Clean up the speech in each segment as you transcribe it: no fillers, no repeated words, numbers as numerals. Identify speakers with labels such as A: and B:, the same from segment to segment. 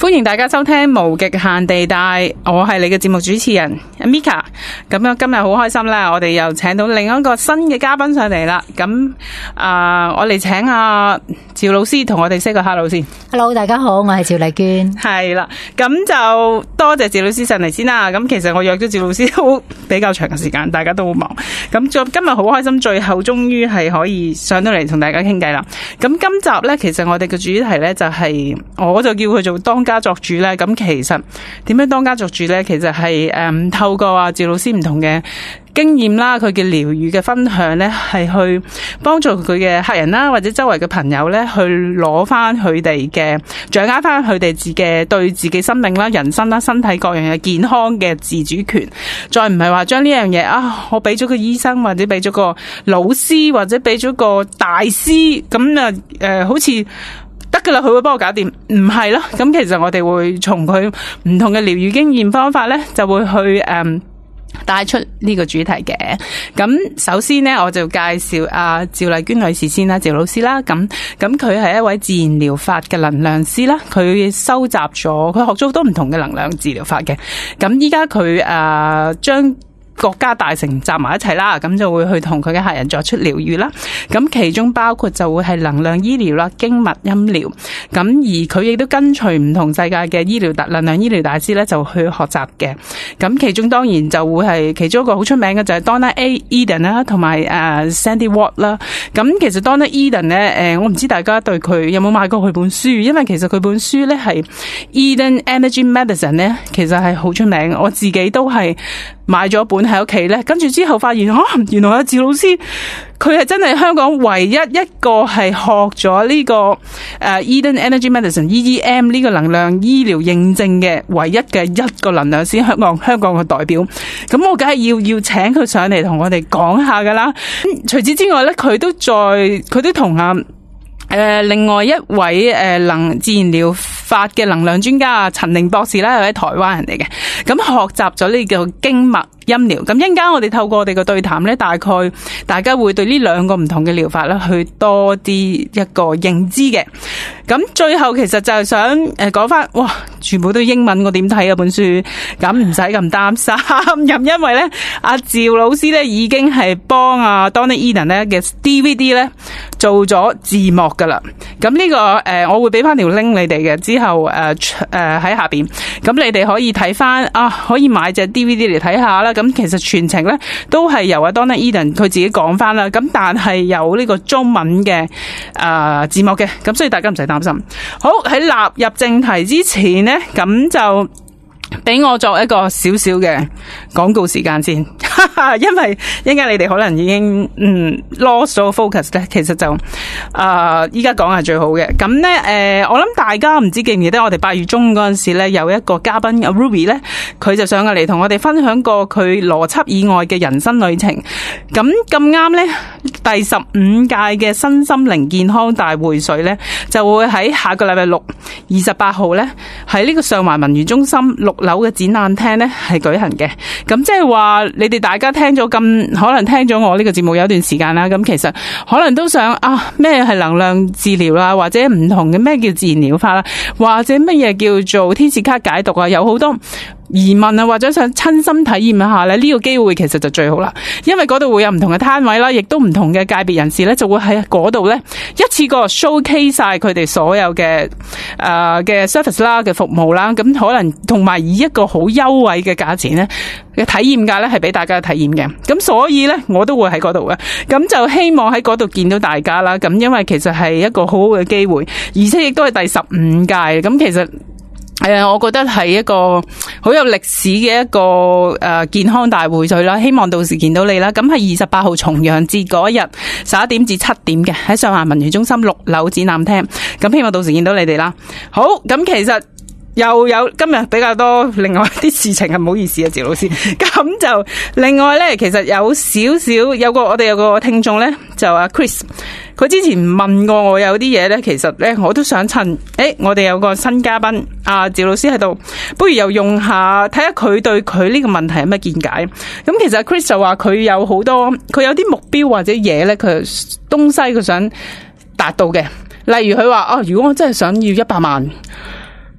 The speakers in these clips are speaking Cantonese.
A: 歡迎大家收聽無極限地帶，我係你嘅節目主持人 Mika。咁樣今日好開心啦，我哋又請到另一個新嘅嘉賓上嚟啦。咁我哋請阿趙老師同我哋 say 個 hello 先。
B: Hello， 大家好，我係趙麗娟。
A: 係啦，咁就多謝趙老師上嚟先啦。咁其實我約咗趙老師都比較長嘅時間，大家都好忙。咁今日好開心，最後終於係可以上到嚟同大家傾偈啦。咁今集呢，其實我哋嘅主題呢，就係，我就叫佢做當家作主咧。咁其實點樣當家作主咧？其實係透過阿趙老師唔同嘅經驗啦，佢嘅療癒嘅分享咧，係去幫助佢嘅客人啦，或者周圍嘅朋友咧，去攞翻佢哋嘅掌握翻佢哋對自己生命啦、人生啦、身體各樣嘅健康嘅自主權，再唔係話將呢樣嘢我俾咗個醫生，或者俾咗個老師，或者俾咗個大師，咁好似得噶啦，佢會幫我搞掂，唔係咯。咁其實我哋會從佢唔同嘅療癒經驗方法咧，就會去帶出呢個主題嘅。咁首先呢，我就介紹阿趙麗娟女士先啦，趙老師啦。咁佢係一位自然療法嘅能量師啦，佢收集咗，佢學咗好多唔同嘅能量治療法嘅。咁依家佢將國家大成集埋一齊啦，咁就會去同佢嘅客人作出療癒啦。咁其中包括就會係能量醫療啦、經脈音療。咁而佢亦都跟隨唔同世界嘅能量醫療大師咧，就去學習嘅。咁其中當然就會係其中一個好出名嘅就係 Donna Eden 啦，同埋Sandy Ward 啦。咁其實 Donna Eden 咧，我唔知大家對佢有冇買過佢本書，因為其實佢本書咧係 Eden Energy Medicine 咧，其實係好出名。我自己都係買咗本喺屋企咧，跟住之後發現原來阿趙老師佢係真係香港唯一一個係學咗呢個Eden Energy Medicine EEM 呢個能量醫療認證嘅唯一嘅一個能量師，香港嘅代表。咁我梗係要請佢上嚟同我哋講下噶啦。除此之外咧，佢都同另外一位自然療法嘅能量專家陳寧博士咧，係喺台灣人嚟嘅。咁學習咗呢個經脈音療。咁一陣間我哋透過我哋嘅對談咧，大概大家會對呢兩個唔同嘅療法咧，去多啲一個認知嘅。咁最後其實就係想講翻，哇，全部都英文，我點睇啊本書？咁唔使咁擔心，因為咧阿趙老師咧已經係幫阿 Donna Eden 咧嘅 DVD 咧做咗字幕噶啦。咁呢個我會俾翻條 link 你哋嘅，之後喺下邊，咁你哋可以睇翻可以買隻 DVD 嚟睇下啦。咁其實全程咧都係由阿 Donna Eden 佢自己講翻啦。咁但係有呢個中文嘅字幕嘅，咁所以大家唔使擔心。好，喺納入正題之前呢，咁就俾我作一個少少嘅廣告時間先，因為一陣間你哋可能已經lost 咗 focus 咧。其實就依家講係最好嘅。咁咧我諗大家唔知記唔記得我哋8月中嗰陣時咧，有一個嘉賓阿 Ruby 咧，佢就上過嚟同我哋分享過佢邏輯以外嘅人生旅程。咁啱咧，第15屆嘅身心靈健康大會水咧，就會喺下個禮拜六28號咧，喺呢個上環文娛中心6樓嘅展覽廳咧係舉行嘅。咁即係話你哋大家可能聽咗我呢個節目有一段時間啦，咁其實可能都想咩係能量治療啦，或者唔同嘅咩叫自然療法啦，或者乜嘢叫做天使卡解讀啊，有好多疑問啊，或者想親身體驗一下咧，呢個機會其實就最好啦。因為嗰度會有唔同嘅攤位啦，亦都唔同嘅界別人士咧就會喺嗰度咧一次過 showcase 晒佢哋所有嘅service 啦嘅服務啦。咁可能同埋以一個好優惠嘅價錢咧嘅體驗價咧係俾大家體驗嘅。咁所以咧我都會喺嗰度嘅。咁就希望喺嗰度見到大家啦。咁因為其實係一個好好嘅機會，而且亦都係第15屆。咁其實我覺得係一個好有歷史嘅一個健康大會水啦，希望到時見到你啦。咁係28號重陽節嗰日11點至7點嘅，喺上環文娛中心6樓展覽廳。咁希望到時見到你哋啦。好，咁其實又有今日比較多另外啲事情，係唔好意思啊，趙老師。咁就另外咧，其實有少少我哋有個聽眾咧，就阿 Chris。佢之前問過我有啲嘢咧，其實咧我都想趁我哋有個新嘉賓趙老師喺度，不如又用下睇下佢對佢呢個問題有咩見解。咁其實 Chris 就話佢有好多，佢有啲目標或者嘢咧，佢東西佢想達到嘅。例如佢話如果我真係想要100萬，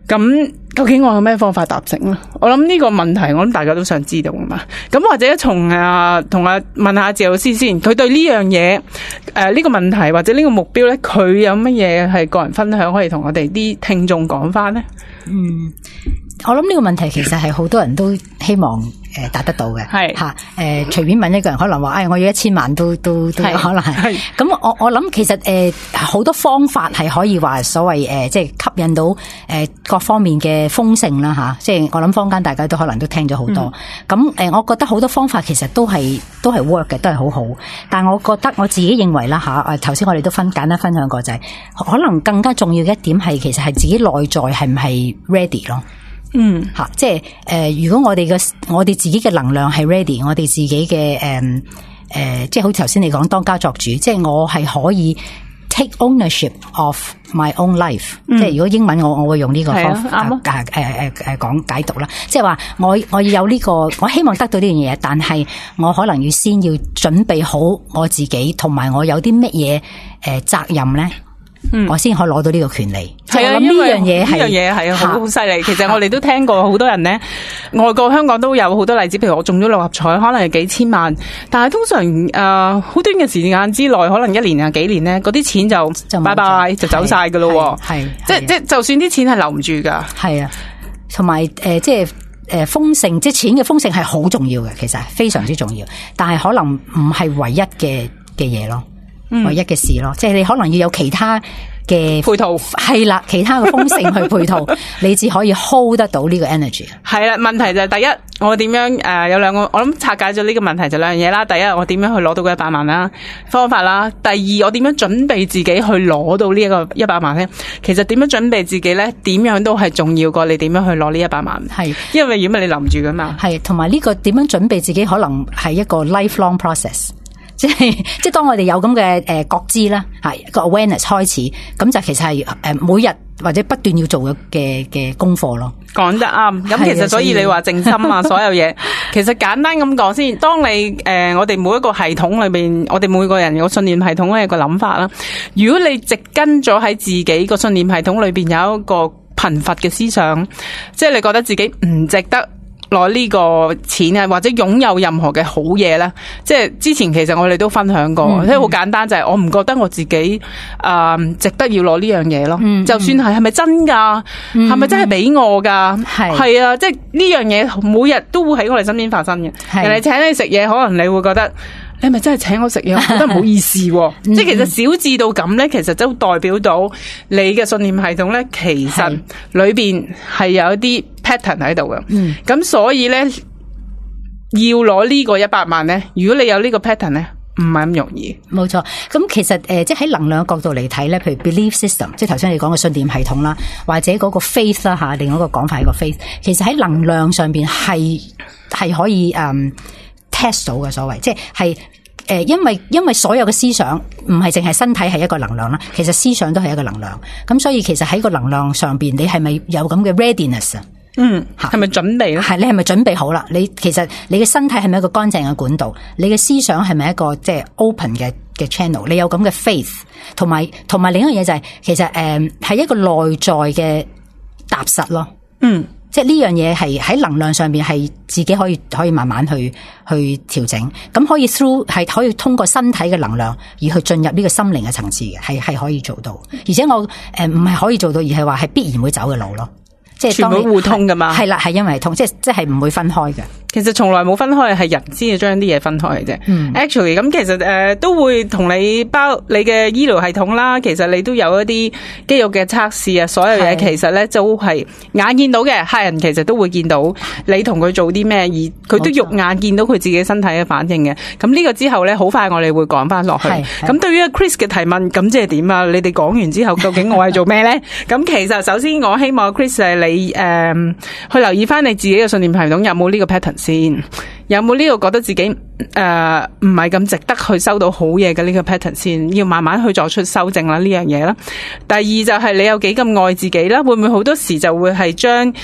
A: 咁究竟我有咩方法達成咧？我諗呢個問題，我諗大家都想知道噶嘛。咁或者同問下謝老師先，佢對呢樣嘢呢個問題或者呢個目標咧，佢有乜嘢係個人分享可以同我哋啲聽眾講翻咧？
B: 我諗呢個問題其實係好多人都希望達得到嘅，係吓隨便問一個人可能話，我要1000萬都有可能係。咁我諗其實好多方法係可以話所謂即係吸引到各方面嘅豐盛啦吓，即係我諗坊間大家都可能都聽咗好多。咁我覺得好多方法其實都係 work 嘅，都係好好。但係我覺得我自己認為啦吓，頭先我哋都簡單分享過就係可能更加重要嘅一點係其實係自己內在係唔係 ready 咯。吓，即係如果我哋自己嘅能量係 ready， 我哋自己嘅即係好似頭先你講當家作主，即係我係可以 take ownership of my own life。即係如果英文我會用呢個方法講解讀啦，即係話我有呢個，我希望得到呢樣嘢，但係我可能先要準備好我自己，同埋我有啲乜嘢責任咧。我先可以攞到呢個權利。係啊，因為呢樣嘢係好犀利。其實我哋都聽過好多人咧，外國香港都有好多例子。譬如我中咗6合彩，可能係幾千萬，但係通常好短嘅時間之內，可能1年啊幾年咧，嗰啲錢就拜拜就走晒噶咯。係即就算啲錢係留唔住噶。係啊，同埋即係豐盛，即係錢嘅豐盛係好重要嘅，其實係非常之重要。但係可能唔係唯一嘅嘢咯。唯一嘅事咯，即係你可能要有其他嘅配套，係啦，其他嘅豐盛去配套，你只可以 hold 得到呢個 energy。係啦，問題就係第一，我點樣有兩個，我諗拆解咗呢個問題就兩樣嘢啦。第一，我點樣去攞到嗰100萬啦，方法啦。第二，我點樣準備自己去攞到呢一個100萬咧？其實點樣準備自己咧，點樣都係重要過你點樣去攞呢100萬。係，因為如果你留唔住噶嘛。係，同埋呢個點樣準備自己，可能係一個 lifelong process。即係當我哋有咁嘅覺知啦，係個 awareness 開始，咁就其實係每日或者不斷要做嘅功課咯。講得啱，咁其實所以你話靜心啊，所有嘢其實簡單咁講先。當你我哋每一個系統裏邊，我哋每個人有信念系統咧，有個諗法啦。如果你植根咗喺自己個信念系統裏邊有一個貧乏嘅思想，即係你覺得自己唔值得攞呢個錢啊，或者擁有任何嘅好嘢啦，即係之前其實我哋都分享過，即係好簡單就係我唔覺得我自己值得要攞呢樣嘢咯。就算係咪真㗎？係咪真係俾我㗎？係啊，即係呢樣嘢每日都會喺我哋身邊發生嘅。人哋請你食嘢，可能你會覺得你係咪真係請我食嘢？我覺得唔好意思喎。即係其實小至到咁咧，其實都代表到你嘅信念系統咧，其實裏邊係有一啲 pattern 喺度嘅。咁所以咧，要攞呢個100萬咧，如果你有呢個 pattern 咧，唔係咁容易。冇錯。咁其實即係喺能量角度嚟睇咧，譬如 belief system， 即係頭先你講嘅信念系統啦，或者嗰個 faith 啦吓，另外一個講法係個 faith， 其實喺能量上邊係可以test 到嘅，所謂即係因為所有嘅思想唔係淨係身體係一個能量啦，其實思想都係一個能量。咁所以其實喺個能量上邊，你係咪有咁嘅 readiness 啊？係咪準備咧？係，你係咪準備好啦？其實你嘅身體係咪一個乾淨嘅管道？你嘅思想係咪一個即係 open 嘅 channel？ 你有咁嘅 faith， 同埋另一樣嘢就係其實係一個內在嘅踏實咯。即係呢樣嘢係喺能量上邊係自己可以慢慢去調整，咁可以 through 係可以通過身體嘅能量而去進入呢個心靈嘅層次嘅，係可以做到。而且我唔係可以做到，而係話係必然會走嘅路咯。即係全部互通噶嘛？係啦，係因為係通，即係唔會分開嘅。其實從來冇分開，係人先至將啲嘢分開嘅啫。Actually， 咁其實都會同你包你嘅醫療系統啦。其實你都有一啲肌肉嘅測試啊，所有嘢其實咧都係眼見到嘅。客人其實都會見到你同佢做啲咩，而佢都肉眼見到佢自己身體嘅反應嘅。咁呢個之後咧，好快我哋會講翻落去。咁對於 Chris 嘅提問，咁即係點啊？你哋講完之後，究竟我係做咩咧？咁其實首先我希望 Chris 你去留意翻你自己嘅信念系統有冇呢個 pattern 先，有冇呢個覺得自己唔係咁值得去收到好嘢嘅呢個 pattern 先，要慢慢去作出修正啦呢樣嘢啦。第二就係你有幾咁愛自己啦，會唔會好多時就會係將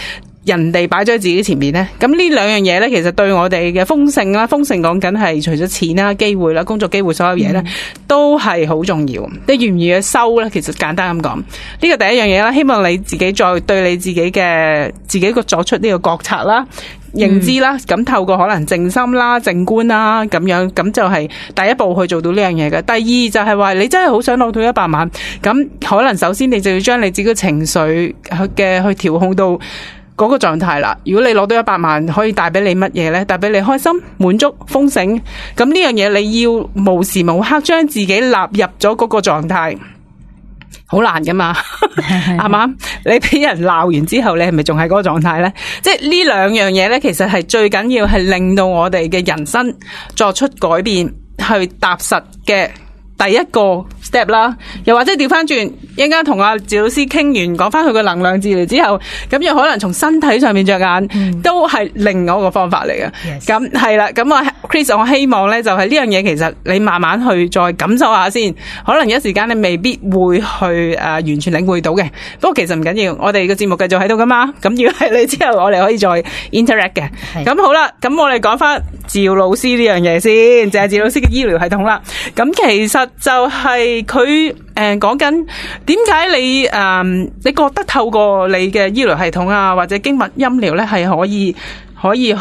A: 人哋擺咗喺自己前面咧？咁呢兩樣嘢咧，其實對我哋嘅豐盛啦，豐盛講緊係除咗錢啦、機會啦、工作機會所有嘢咧，都係好重要。你願唔願意收咧？其實簡單咁講，呢個第一樣嘢啦，希望你自己再對你自己個作出呢個覺察啦、認知啦，咁透過可能靜心啦、靜觀啦咁樣，咁就係第一步去做到呢樣嘢嘅。第二就係話你真係好想攞到100萬，咁可能首先你就要將你自己嘅情緒嘅去調控到嗰個狀態啦。如果你攞到100萬，可以帶俾你乜嘢呢？帶俾你開心、滿足、豐盛。咁呢樣嘢你要無時無刻將自己納入咗嗰個狀態。好難噶嘛，係嘛？你俾人鬧完之後，你係咪仲係嗰個狀態呢？即係呢兩樣嘢呢，其實係最緊要係令到我哋嘅人生作出改變，去踏實嘅第一個 step 啦。又或者調翻轉，一陣間同阿趙老師傾完，講翻佢個能量治療之後，咁又可能從身體上面着眼，都係另外一個方法嚟嘅。咁係啦，咁啊 Chris， 我希望咧就係呢樣嘢，其實你慢慢去再感受下先。可能一時間你未必會去完全領會到嘅。不過其實唔緊要，我哋個節目繼續喺度噶嘛。咁如果係你之後，我哋可以再 interact 嘅。咁好啦，咁我哋講翻趙老師呢樣嘢先，就係趙老師嘅醫療系統啦。咁其實就係佢講緊點解你覺得透過你嘅醫療系統啊，或者經脈音療咧，係可以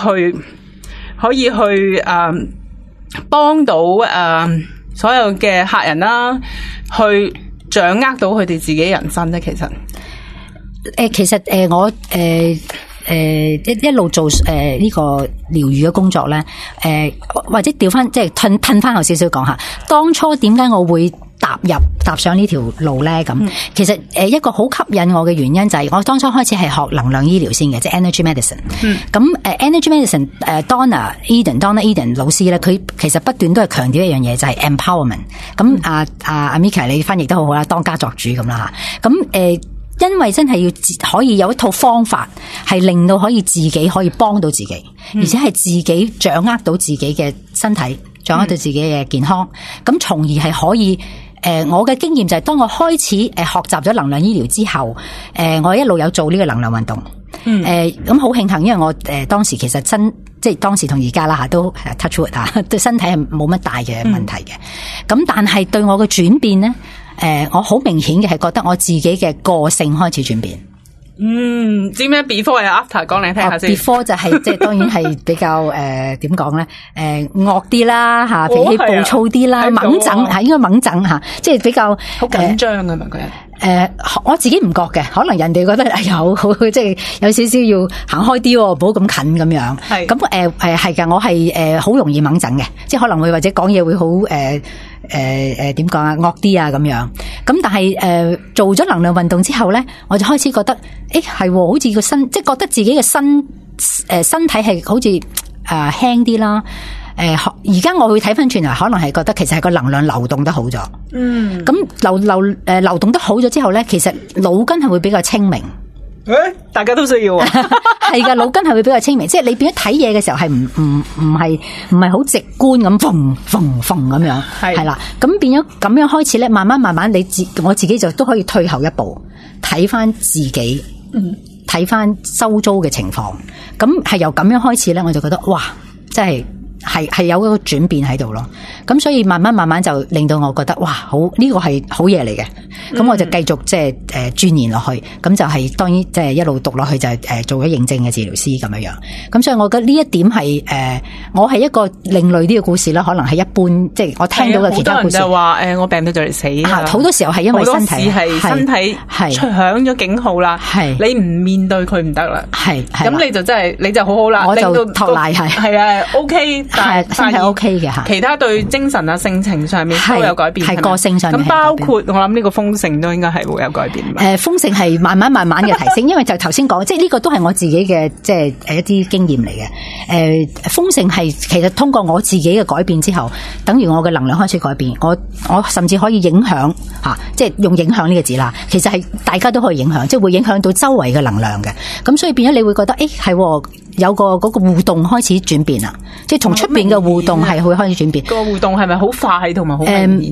A: 去幫到所有嘅客人啦，去掌握到佢哋自己人生咧。其實我一路做呢個療癒嘅工作咧，或者調翻即係褪翻後少少講下，當初點解我會踏上呢條路咧？咁其實一個好吸引我嘅原因就係我當初開始係學能量醫療先嘅，即係 energy medicine。咁energy medicine Donna Eden 老師咧，佢其實不斷都係強調一樣嘢，就係 empowerment。咁阿 Mika 你翻譯得好好啦，當家作主咁啦吓。咁因為真係要可以有一套方法，係令到可以自己可以幫到自己，而且係自己掌握到自己嘅身體，掌握到自己嘅健康。咁從而係可以我嘅經驗就係當我開始學習咗能量醫療之後，我一路有做呢個能量運動。咁好慶幸，因為我當時其實即係當時同而家啦吓，都 touch wood 吓，對身體係冇乜大嘅問題嘅。咁但係對我嘅轉變咧，我好明顯嘅係覺得我自己嘅個性開始轉變。 知咩 before 啊 after 講嚟聽下先。
B: before 就係即係當然係比較點講咧？惡啲啦吓，脾氣暴躁啲啦，猛整吓，應該猛整吓，即係比較
A: 好緊張嘅嘛佢。
B: 我自己唔覺嘅，可能人哋覺得好即係有少少要行開啲，唔好咁近咁樣。係咁係㗎，我係好容易猛整嘅，即係可能會或者講嘢會好點講啊，惡啲啊咁樣。咁但係做咗能量運動之後咧，我就開始覺得係好似個身，即係覺得自己嘅身體係好似輕啲啦。而家我會睇翻轉嚟，可能係覺得其實係個能量流動得好咗。咁流動得好咗之後咧，其實腦筋係會比較清明。
A: 大家都需要
B: 係噶，腦筋係會比較清明，即係你變咗睇嘢嘅時候係唔係好直觀咁縫咁樣，係啦。咁變咗咁樣開始咧，慢慢我自己就都可以退後一步，睇翻自己，睇翻周遭嘅情況。咁係由咁樣開始咧，我就覺得哇，真係有一個轉變喺度咯。咁所以慢慢就令到我覺得哇，好呢個係好嘢嚟嘅。咁我就繼續即係鑽研落去。咁就係當然即係一路讀落去就係做咗認證嘅治療師咁樣樣。咁所以我覺得呢一點係我係一個另類啲嘅故事啦。可能係一般即係我聽到嘅其他故事。好多人就話我病到就嚟死。好多時候係因為身體係身體響咗警號啦。係你唔面對佢唔得啦。係咁你就真係你就好好啦。我就托賴係啊 OK。係身體 OK 嘅吓，
A: 其他對精神啊、性情上面都有改變，
B: 係個性上面。咁
A: 包括我諗呢個豐盛都應該係會有改變。
B: 豐盛係慢慢嘅提升，因為就頭先講，即係呢個都係我自己嘅即係一啲經驗嚟嘅。豐盛係其實通過我自己嘅改變之後，等於我嘅能量開始改變，我甚至可以影響吓，即係用影響呢個字啦。其實係大家都可以影響，即係會影響到周圍嘅能量嘅。咁所以變咗你會覺得係有個嗰個互動開始轉變啦，即係同出邊嘅互動係會開始轉變。
A: 個互動係咪好快同埋好明顯啊？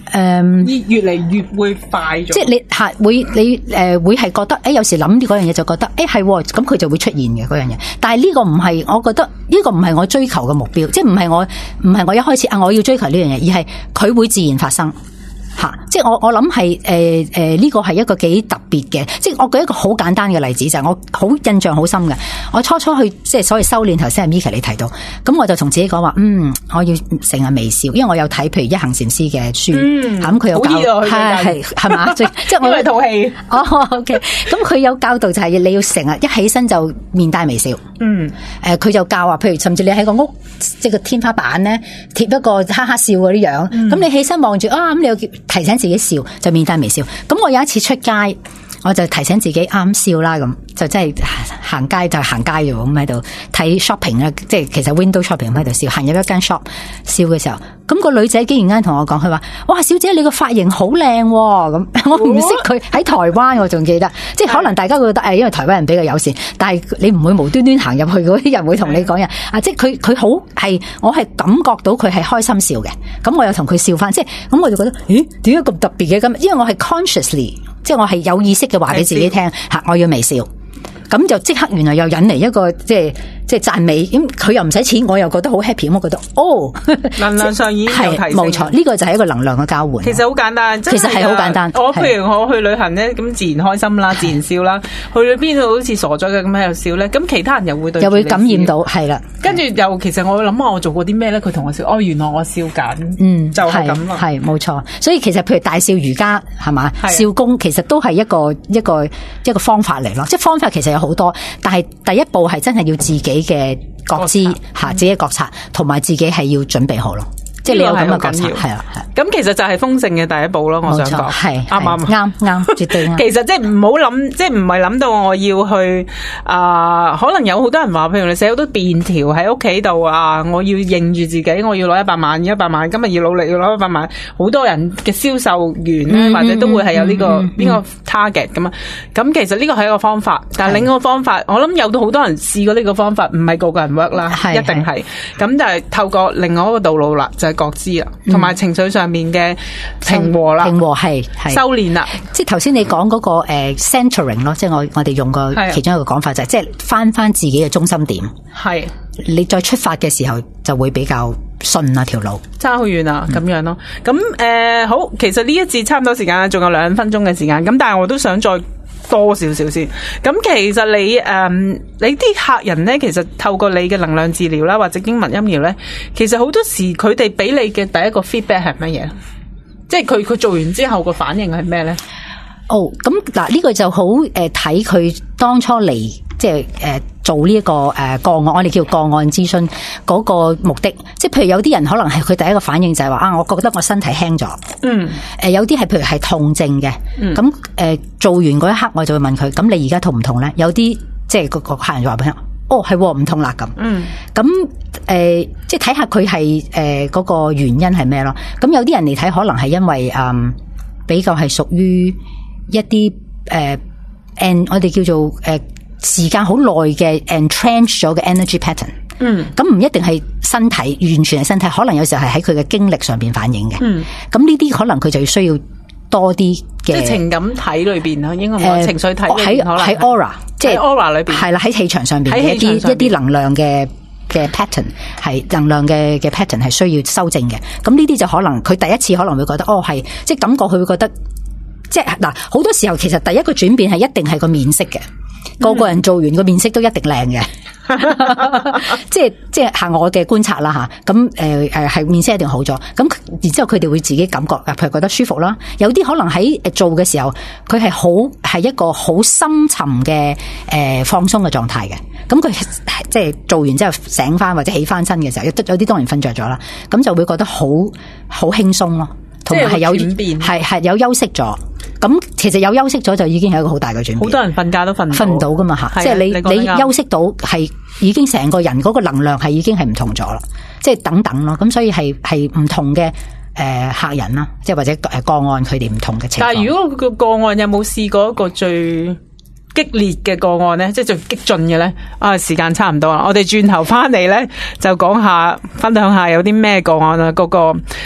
A: 越嚟越會快咗。
B: 即係你會係覺得有時諗啲嗰樣嘢就覺得係咁佢就會出現嘅嗰樣嘢。但係呢個唔係，我覺得呢個唔係我追求嘅目標，即係唔係我一開始我要追求呢樣嘢，而係佢會自然發生。即係我諗係呢個係一個幾特別嘅，即係我舉一個好簡單嘅例子，就係我好印象好深嘅。我初初去即係所謂修煉，頭先係 Mika 你提到，咁我就同自己講話，我要成日微笑，因為我有睇譬如一行禪師嘅書，咁佢有教係嘛，即係我
A: 係套戲。
B: OK， 咁佢有教導就係你要成日一起身就面帶微笑。佢就教話，譬如甚至你喺個屋即係個天花板咧貼一個哈哈笑嗰啲樣，咁你起身望住咁你又提醒自己笑，就面帶微笑。咁我有一次出街，我就提醒自己啱笑啦，咁就真係行街就行街啫，咁喺度睇 shopping 啊，即係其實 window shopping 喺度笑，行入一間 shop 笑嘅時候，咁個女仔竟然間同我講，佢話：哇，小姐你個髮型好靚喎！咁我唔識佢喺台灣，我仲記得，即係可能大家會覺得因為台灣人比較友善，但係你唔會無端端行入去嗰啲人會同你講嘢啊！即係佢好係，我係感覺到佢係開心笑嘅，咁我又同佢笑翻，即係咁我就覺得，咦，點解咁特別嘅咁？因為我係 consciously， 即係我係有意識嘅話俾自己聽，我要微笑。咁就即刻原來又引嚟一個即係讚美，咁佢又唔使錢，我又覺得好 happy， 我覺得
A: 能量上已經有提升。
B: 冇錯，呢個就係一個能量嘅交換。
A: 其實好簡單，
B: 其實係好簡單。
A: 譬如我去旅行咧，咁自然開心啦，自然笑啦。去到邊度好似傻咗嘅咁喺度笑咧，咁其他人又會對
B: 又會感染到，係啦。
A: 跟住又其實我諗下我做過啲咩咧？佢同我笑，原來我笑緊，就係咁啦。係
B: 冇錯，所以其實譬如大笑瑜伽係嘛，笑功其實都係一個方法嚟咯。即係方法其實有好多，但係第一步係真係要自己嘅覺知自己嘅覺察，同埋自己係要準備好咯。即係你有咁嘅覺察，係啦，係。
A: 咁其實就係豐盛嘅第一步咯。我想講
B: 係
A: 啱，
B: 絕對啱。
A: 其實即係唔好諗，即係唔係諗到我要去可能有好多人話，譬如你寫好多便條喺屋企度啊，我要認住自己，我要攞100萬，今日要努力要攞100萬。好多人嘅銷售員咧，或者都會係有呢個邊個 target 咁啊。咁其實呢個係一個方法，但係另一個方法，我諗有到好多人試過呢個方法，唔係個個人 work 啦，一定係。咁就係透過另外一個道路啦，就係覺知啦，同埋情緒上面嘅平和啦，
B: 平和係
A: 修煉啦。
B: 即係頭先你講嗰個centering 咯，即係我哋用過其中一個講法就係即係翻自己嘅中心點。係你再出發嘅時候就會比較順啊條路。
A: 差好遠啊，咁樣咯。咁好，其實呢一節差唔多時間啦，仲有2分鐘嘅時間。咁但係我都想再多少少先。咁其實你啲客人咧，其實透過你嘅能量治療啦，或者經文音療咧，其實好多時佢哋俾你嘅第一個 feedback 係乜嘢？即係佢做完之後個反應係咩咧？
B: 咁嗱呢個就好睇佢當初嚟即係做呢一個個案，我哋叫個案諮詢嗰個目的。即係譬如有啲人可能係佢第一個反應就係話我覺得我身體輕咗。有啲係譬如係痛症嘅。咁做完嗰一刻我就會問佢，咁你而家痛唔痛咧？有啲即係個客人就話俾我聽，係唔痛啦咁。咁即係睇下佢係嗰個原因係咩咯？咁有啲人嚟睇可能係因為比較係屬於一啲我哋叫做時間好耐嘅 entrenched 咗嘅 energy pattern。咁唔一定係身體，完全係身體，可能有時候係喺佢嘅經歷上邊反映嘅。咁呢啲可能佢就要需要多啲嘅，
A: 即係情感體裏邊啦，應該冇情緒體
B: 喺 aura， 即係
A: aura 裏邊係
B: 啦，喺氣場上邊嘅一啲能量嘅 pattern 係能量嘅 pattern 係需要修正嘅。咁呢啲就可能佢第一次可能會覺得係即係感覺佢會覺得。即係嗱，好多時候其實第一個轉變係一定係個面色嘅，個人做完個面色都一定靚嘅。即係係我嘅觀察啦吓，咁係面色一定好咗，咁然之後佢哋會自己感覺，譬如覺得舒服啦。有啲可能喺做嘅時候，佢係一個好深沉嘅放鬆嘅狀態嘅。咁佢即係做完之後醒翻或者起翻身嘅時候，有啲當然瞓着咗啦，咁就會覺得好輕鬆咯，同埋係有轉變，係有休息咗。咁其實有休息咗就已經係一個好大嘅轉變。
A: 好多人瞓覺都瞓
B: 唔到噶嘛吓，即係你休息到係已經成個人嗰個能量係已經係唔同咗啦，即係等等咯。咁所以係唔同嘅客人啦，即係或者個案佢哋唔同嘅情況。
A: 但係如果個案有冇試過一個最激烈嘅個案咧，即係最激進嘅咧？時間差唔多啦，我哋轉頭翻嚟咧就講下分享下有啲咩個案啦，嗰個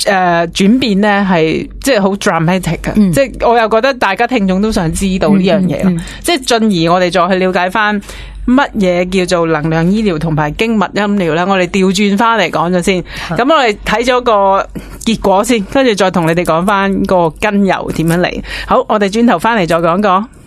A: 轉變咧係即係好 dramatic 嘅，即係我又覺得大家聽眾都想知道呢樣嘢，即係進而我哋再去了解翻乜嘢叫做能量醫療同埋經脈音療咧，我哋調轉翻嚟講咗先，咁我哋睇咗個結果先，跟住再同你哋講翻個根由點樣嚟。好，我哋轉頭翻嚟再講講。